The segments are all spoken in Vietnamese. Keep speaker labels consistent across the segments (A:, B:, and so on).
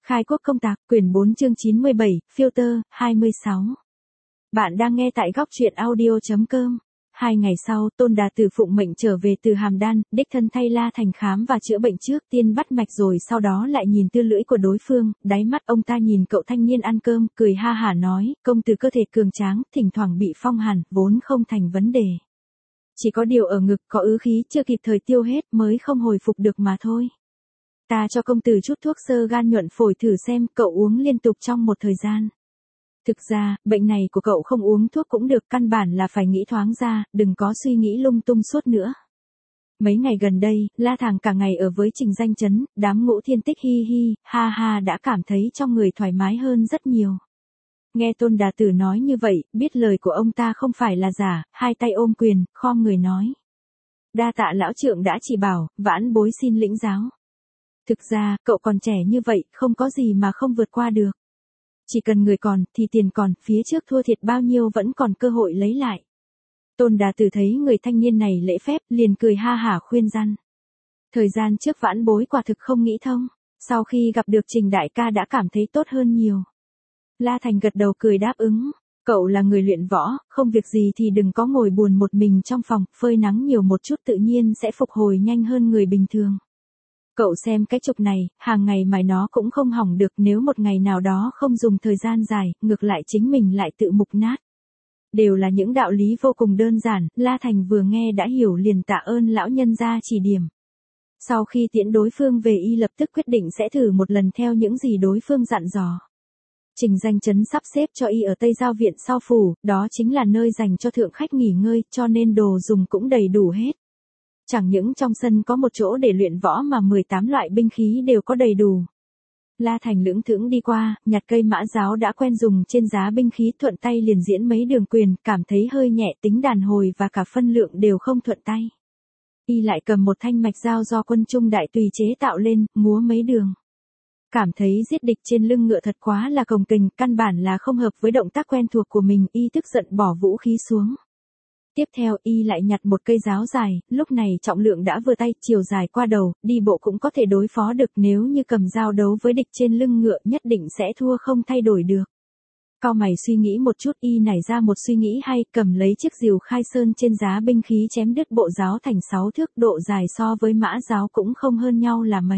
A: Khai quốc công tạc, quyển 4 chương 97, filter, 26. Bạn đang nghe tại góc truyện audio.com. 2 ngày sau, Tôn Đà Tử phụng mệnh trở về từ Hàm Đan, đích thân thay La Thành khám và chữa bệnh trước tiên bắt mạch rồi sau đó lại nhìn tư lưỡi của đối phương, đáy mắt ông ta nhìn cậu thanh niên ăn cơm, cười ha hả nói, công tử cơ thể cường tráng, thỉnh thoảng bị phong hàn, vốn không thành vấn đề. Chỉ có điều ở ngực có ứ khí chưa kịp thời tiêu hết mới không hồi phục được mà thôi. Ta cho công tử chút thuốc xơ gan nhuận phổi thử xem, cậu uống liên tục trong một thời gian. Thực ra, bệnh này của cậu không uống thuốc cũng được, căn bản là phải nghĩ thoáng ra, đừng có suy nghĩ lung tung suốt nữa. Mấy ngày gần đây, La Thàng cả ngày ở với Trình Danh Chấn, đám Ngũ Thiên Tích hi hi, ha ha đã cảm thấy trong người thoải mái hơn rất nhiều. Nghe Tôn Đà Tử nói như vậy, biết lời của ông ta không phải là giả, hai tay ôm quyền, khom người nói. Đa tạ lão trượng đã chỉ bảo, vãn bối xin lĩnh giáo. Thực ra, cậu còn trẻ như vậy, không có gì mà không vượt qua được. Chỉ cần người còn, thì tiền còn, phía trước thua thiệt bao nhiêu vẫn còn cơ hội lấy lại. Tôn Đà Tử thấy người thanh niên này lễ phép, liền cười ha hả khuyên răn. Thời gian trước vãn bối quả thực không nghĩ thông, sau khi gặp được Trình đại ca đã cảm thấy tốt hơn nhiều. La Thành gật đầu cười đáp ứng, cậu là người luyện võ, không việc gì thì đừng có ngồi buồn một mình trong phòng, phơi nắng nhiều một chút tự nhiên sẽ phục hồi nhanh hơn người bình thường. Cậu xem cái chục này, hàng ngày mài nó cũng không hỏng được, nếu một ngày nào đó không dùng thời gian dài, ngược lại chính mình lại tự mục nát. Đều là những đạo lý vô cùng đơn giản, La Thành vừa nghe đã hiểu liền tạ ơn lão nhân gia chỉ điểm. Sau khi tiễn đối phương về y lập tức quyết định sẽ thử một lần theo những gì đối phương dặn dò. Trình Danh Chấn sắp xếp cho y ở Tây Giao Viện sau phủ, đó chính là nơi dành cho thượng khách nghỉ ngơi, cho nên đồ dùng cũng đầy đủ hết. Chẳng những trong sân có một chỗ để luyện võ mà 18 loại binh khí đều có đầy đủ. La Thành lững thững đi qua, nhặt cây mã giáo đã quen dùng trên giá binh khí, thuận tay liền diễn mấy đường quyền, cảm thấy hơi nhẹ, tính đàn hồi và cả phân lượng đều không thuận tay. Y lại cầm một thanh mạch dao do Quân Trung Đại tùy chế tạo lên, múa mấy đường. Cảm thấy giết địch trên lưng ngựa thật quá là cồng kềnh, căn bản là không hợp với động tác quen thuộc của mình, y tức giận bỏ vũ khí xuống. Tiếp theo y lại nhặt một cây giáo dài, lúc này trọng lượng đã vừa tay, chiều dài qua đầu, đi bộ cũng có thể đối phó được, nếu như cầm dao đấu với địch trên lưng ngựa nhất định sẽ thua không thay đổi được. Cau mày suy nghĩ một chút, y nảy ra một suy nghĩ hay, cầm lấy chiếc rìu khai sơn trên giá binh khí chém đứt bộ giáo thành 6 thước, độ dài so với mã giáo cũng không hơn nhau là mấy.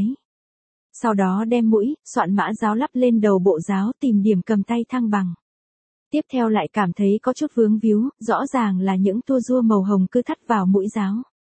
A: Sau đó đem mũi, soạn mã giáo lắp lên đầu bộ giáo, tìm điểm cầm tay thăng bằng. Tiếp theo lại cảm thấy có chút vướng víu, rõ ràng là những tua rua màu hồng cứ thắt vào mũi giáo.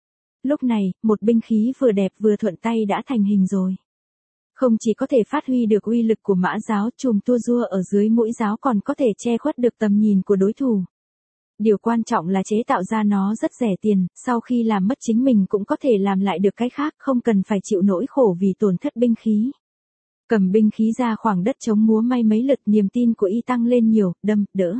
A: Lúc này, một binh khí vừa đẹp vừa thuận tay đã thành hình rồi. Không chỉ có thể phát huy được uy lực của mã giáo, chùm tua rua ở dưới mũi giáo còn có thể che khuất được tầm nhìn của đối thủ. Điều quan trọng là chế tạo ra nó rất rẻ tiền, sau khi làm mất chính mình cũng có thể làm lại được cái khác, không cần phải chịu nỗi khổ vì tổn thất binh khí. Cầm binh khí ra khoảng đất trống múa may mấy lượt, niềm tin của y tăng lên nhiều, đâm, đỡ.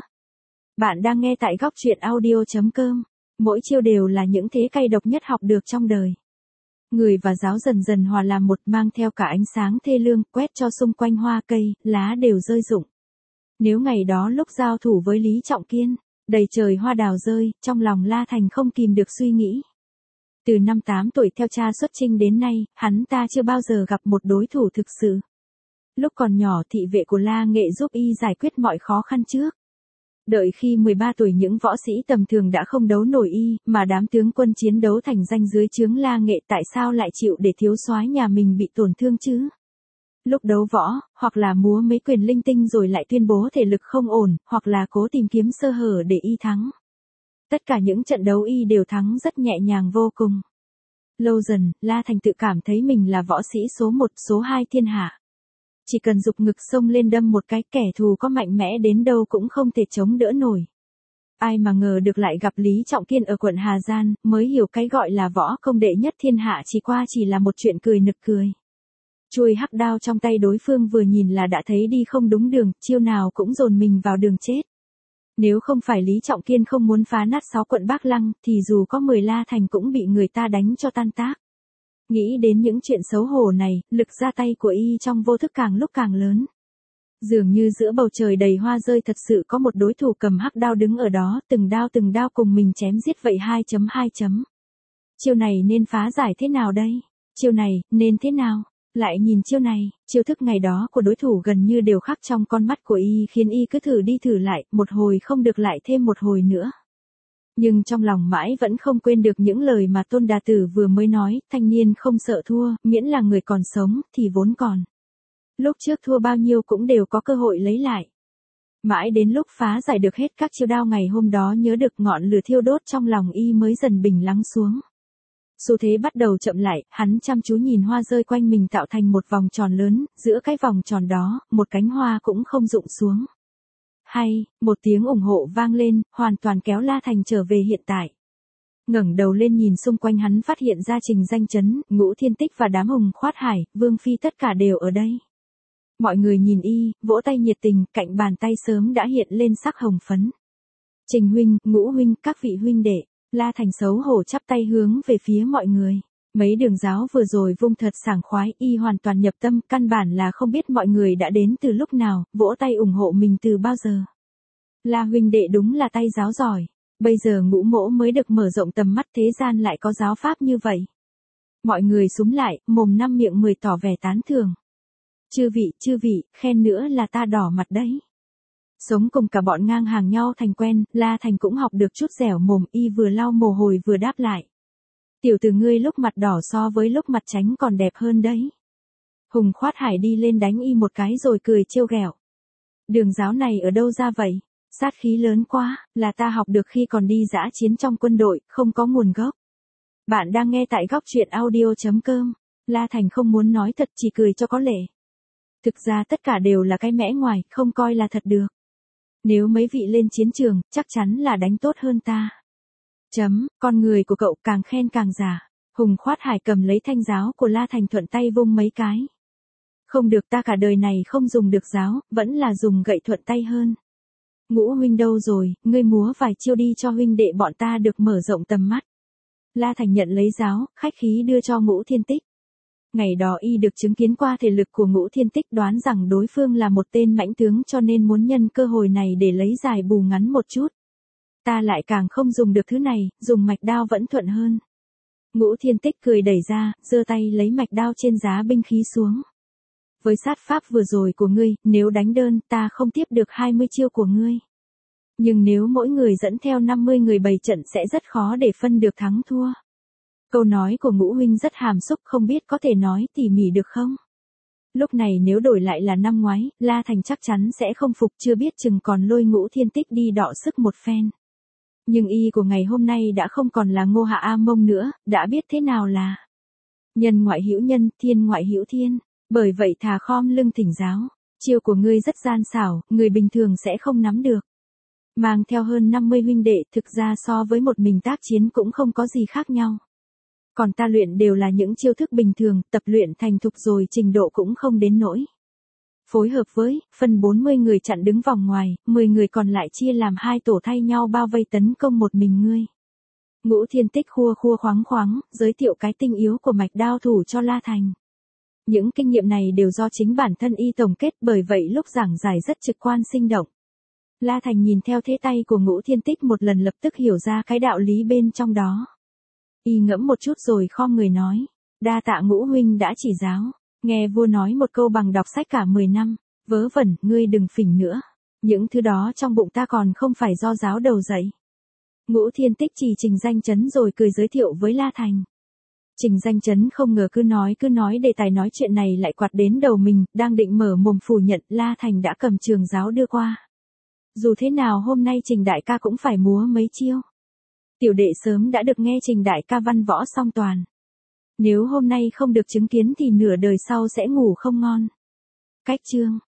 A: Bạn đang nghe tại góc truyện audio.com. Mỗi chiêu đều là những thế cay độc nhất học được trong đời. Người và giáo dần dần hòa làm một, mang theo cả ánh sáng thê lương, quét cho xung quanh hoa cây, lá đều rơi rụng. Nếu ngày đó lúc giao thủ với Lý Trọng Kiên, đầy trời hoa đào rơi, trong lòng La Thành không kìm được suy nghĩ. Từ năm 8 tuổi theo cha xuất chinh đến nay, hắn ta chưa bao giờ gặp một đối thủ thực sự. Lúc còn nhỏ thị vệ của La Nghệ giúp y giải quyết mọi khó khăn trước. Đợi khi 13 tuổi những võ sĩ tầm thường đã không đấu nổi y, mà đám tướng quân chiến đấu thành danh dưới trướng La Nghệ, tại sao lại chịu để thiếu soái nhà mình bị tổn thương chứ? Lúc đấu võ, hoặc là múa mấy quyền linh tinh rồi lại tuyên bố thể lực không ổn, hoặc là cố tìm kiếm sơ hở để y thắng. Tất cả những trận đấu y đều thắng rất nhẹ nhàng vô cùng. Lâu dần, La Thành tự cảm thấy mình là võ sĩ số 1, số 2 thiên hạ. Chỉ cần giục ngực xông lên đâm một cái, kẻ thù có mạnh mẽ đến đâu cũng không thể chống đỡ nổi. Ai mà ngờ được lại gặp Lý Trọng Kiên ở quận Hà Giang, mới hiểu cái gọi là võ công đệ nhất thiên hạ chỉ là một chuyện cười nực cười. Chuôi hắc đao trong tay đối phương vừa nhìn là đã thấy đi không đúng đường, chiêu nào cũng dồn mình vào đường chết. Nếu không phải Lý Trọng Kiên không muốn phá nát 6 quận Bắc Lăng, thì dù có 10 La Thành cũng bị người ta đánh cho tan tác. Nghĩ đến những chuyện xấu hổ này, lực ra tay của y trong vô thức càng lúc càng lớn. Dường như giữa bầu trời đầy hoa rơi thật sự có một đối thủ cầm hắc đao đứng ở đó, từng đao cùng mình chém giết vậy 2.2. Chiêu này nên phá giải thế nào đây? Chiêu này, nên thế nào? Lại nhìn chiêu này, chiêu thức ngày đó của đối thủ gần như đều khắc trong con mắt của y khiến y cứ thử đi thử lại, một hồi không được lại thêm một hồi nữa. Nhưng trong lòng mãi vẫn không quên được những lời mà Tôn Đà Tử vừa mới nói, thanh niên không sợ thua, miễn là người còn sống, thì vốn còn. Lúc trước thua bao nhiêu cũng đều có cơ hội lấy lại. Mãi đến lúc phá giải được hết các chiêu đao ngày hôm đó nhớ được ngọn lửa thiêu đốt trong lòng y mới dần bình lắng xuống. Xu thế bắt đầu chậm lại, hắn chăm chú nhìn hoa rơi quanh mình tạo thành một vòng tròn lớn, giữa cái vòng tròn đó, một cánh hoa cũng không rụng xuống. Hay, một tiếng ủng hộ vang lên, hoàn toàn kéo La Thành trở về hiện tại. Ngẩng đầu lên nhìn xung quanh hắn phát hiện ra Trình Danh Chấn, Ngũ Thiên Tích và đám Hùng Khoát Hải, Vương Phi tất cả đều ở đây. Mọi người nhìn y, vỗ tay nhiệt tình, cạnh bàn tay sớm đã hiện lên sắc hồng phấn. Trình huynh, Ngũ huynh, các vị huynh đệ. La Thành xấu hổ chắp tay hướng về phía mọi người. Mấy đường giáo vừa rồi vung thật sảng khoái, y hoàn toàn nhập tâm, căn bản là không biết mọi người đã đến từ lúc nào, vỗ tay ủng hộ mình từ bao giờ. La huynh đệ đúng là tay giáo giỏi. Bây giờ Ngũ mỗ mới được mở rộng tầm mắt thế gian lại có giáo pháp như vậy. Mọi người xúm lại, mồm năm miệng 10 tỏ vẻ tán thưởng. Chư vị, khen nữa là ta đỏ mặt đấy. Sống cùng cả bọn ngang hàng nhau thành quen, La Thành cũng học được chút dẻo mồm, y vừa lau mồ hôi vừa đáp lại. Tiểu tử ngươi lúc mặt đỏ so với lúc mặt trắng còn đẹp hơn đấy. Hùng Khoát Hải đi lên đánh y một cái rồi cười trêu ghẹo. Đường giáo này ở đâu ra vậy? Sát khí lớn quá, là ta học được khi còn đi dã chiến trong quân đội, không có nguồn gốc. Bạn đang nghe tại góc truyện audio.com. La Thành không muốn nói thật chỉ cười cho có lệ. Thực ra tất cả đều là cái mẽ ngoài, không coi là thật được. Nếu mấy vị lên chiến trường, chắc chắn là đánh tốt hơn ta. Con người của cậu càng khen càng giả. Hùng Khoát Hải cầm lấy thanh giáo của La Thành thuận tay vung mấy cái. Không được, ta cả đời này không dùng được giáo, vẫn là dùng gậy thuận tay hơn. Ngũ huynh đâu rồi, ngươi múa vài chiêu đi cho huynh đệ bọn ta được mở rộng tầm mắt. La Thành nhận lấy giáo, khách khí đưa cho Ngũ Thiên Tích. Ngày đó y được chứng kiến qua thể lực của Ngũ Thiên Tích, đoán rằng đối phương là một tên mãnh tướng cho nên muốn nhân cơ hội này để lấy dài bù ngắn một chút. Ta lại càng không dùng được thứ này, dùng mạch đao vẫn thuận hơn. Ngũ Thiên Tích cười đẩy ra, giơ tay lấy mạch đao trên giá binh khí xuống. Với sát pháp vừa rồi của ngươi, nếu đánh đơn, ta không tiếp được 20 chiêu của ngươi. Nhưng nếu mỗi người dẫn theo 50 người bày trận sẽ rất khó để phân được thắng thua. Câu nói của Ngũ huynh rất hàm xúc, không biết có thể nói tỉ mỉ được không? Lúc này nếu đổi lại là năm ngoái, La Thành chắc chắn sẽ không phục, chưa biết chừng còn lôi Ngũ Thiên Tích đi đọ sức một phen. Nhưng y của ngày hôm nay đã không còn là Ngô Hạ A Mông nữa, đã biết thế nào là nhân ngoại hữu nhân, thiên ngoại hữu thiên. Bởi vậy thà khom lưng thỉnh giáo. Chiêu của ngươi rất gian xảo, người bình thường sẽ không nắm được. Mang theo hơn 50 huynh đệ, thực ra so với một mình tác chiến cũng không có gì khác nhau. Còn ta luyện đều là những chiêu thức bình thường, tập luyện thành thục rồi trình độ cũng không đến nỗi. Phối hợp với, phần 40 người chặn đứng vòng ngoài, 10 người còn lại chia làm 2 tổ thay nhau bao vây tấn công một mình ngươi. Ngũ Thiên Tích khua khua khoáng khoáng, giới thiệu cái tinh yếu của mạch đao thủ cho La Thành. Những kinh nghiệm này đều do chính bản thân y tổng kết, bởi vậy lúc giảng giải rất trực quan sinh động. La Thành nhìn theo thế tay của Ngũ Thiên Tích một lần lập tức hiểu ra cái đạo lý bên trong đó. Y ngẫm một chút rồi khom người nói, đa tạ Ngũ huynh đã chỉ giáo, nghe vua nói một câu bằng đọc sách cả 10 năm, vớ vẩn, ngươi đừng phỉnh nữa, những thứ đó trong bụng ta còn không phải do giáo đầu dạy. Ngũ Thiên Tích chỉ Trình Danh Chấn rồi cười giới thiệu với La Thành. Trình Danh Chấn không ngờ cứ nói đề tài nói chuyện này lại quạt đến đầu mình, đang định mở mồm phủ nhận, La Thành đã cầm trường giáo đưa qua. Dù thế nào hôm nay Trình đại ca cũng phải múa mấy chiêu. Tiểu đệ sớm đã được nghe Trình đại ca văn võ song toàn. Nếu hôm nay không được chứng kiến thì nửa đời sau sẽ ngủ không ngon. Cách chương